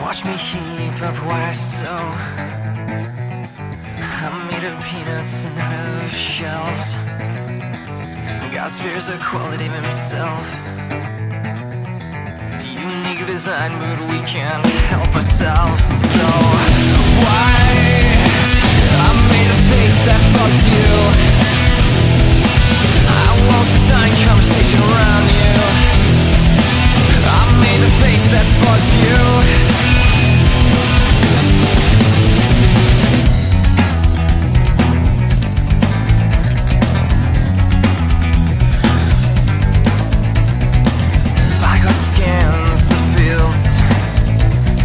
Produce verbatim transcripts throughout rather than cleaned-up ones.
Watch me heap up what I sow. I'm made of peanuts and not of shells. God spares the quality of himself. Unique design, but we can't help ourselves. So why I made a face that fucks you. I won't sign conversation around you. I made a face that fucks you.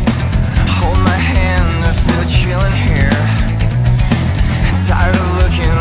Tired of looking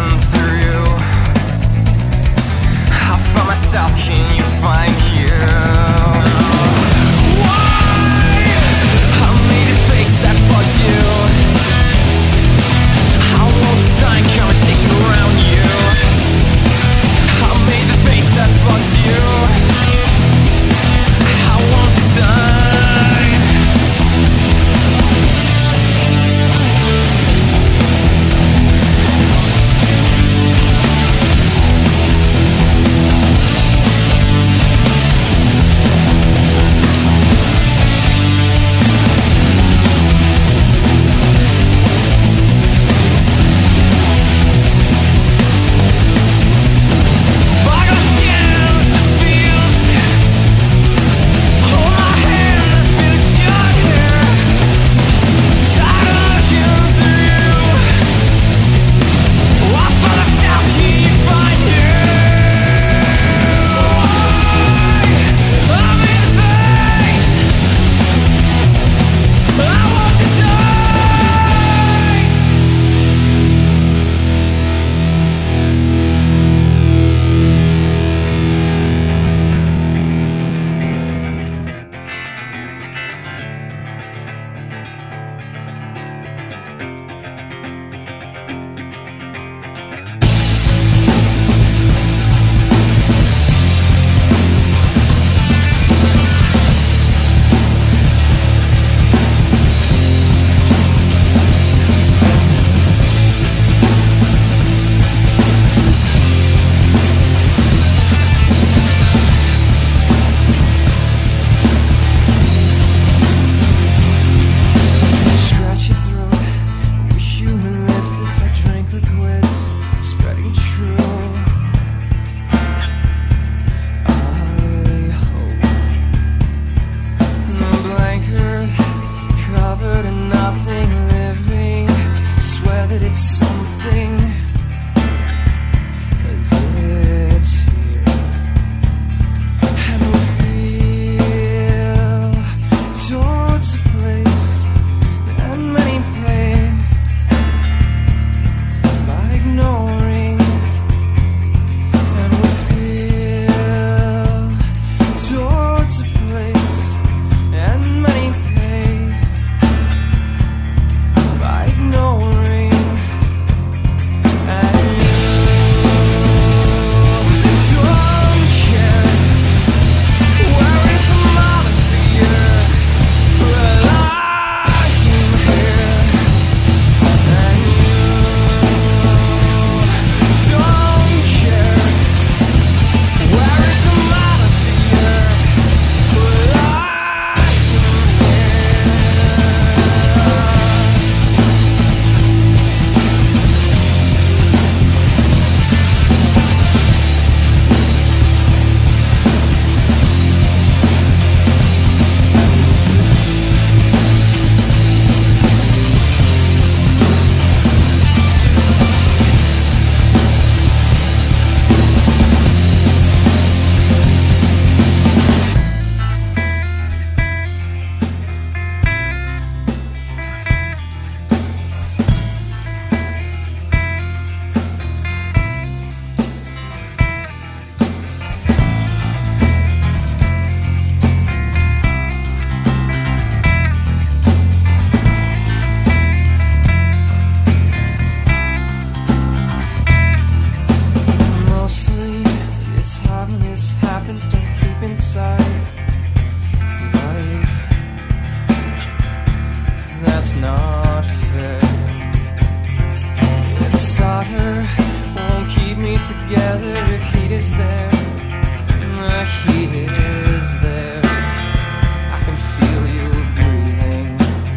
together. The heat is there, the heat is there. I can feel you breathing.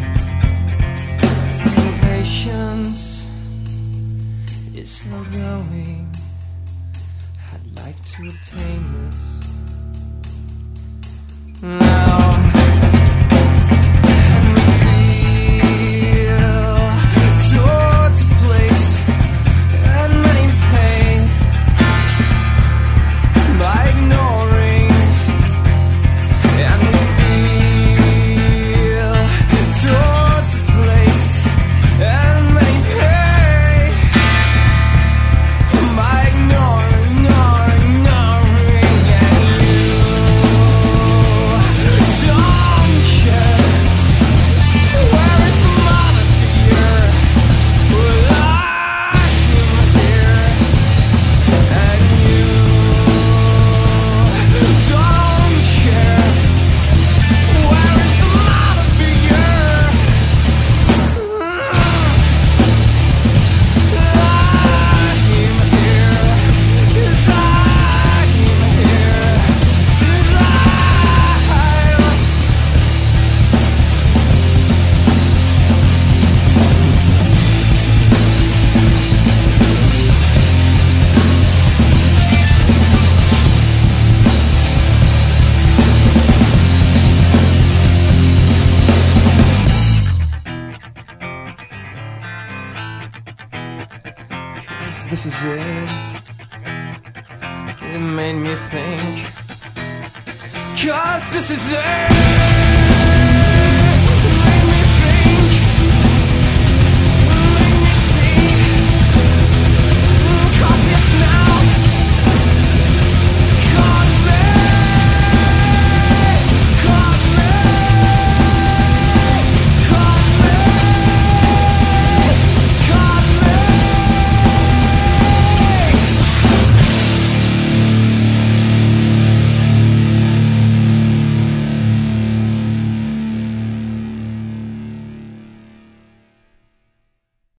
Patience is slow going. I'd like to obtain this now. This is it. It made me think. 'Cause this is it.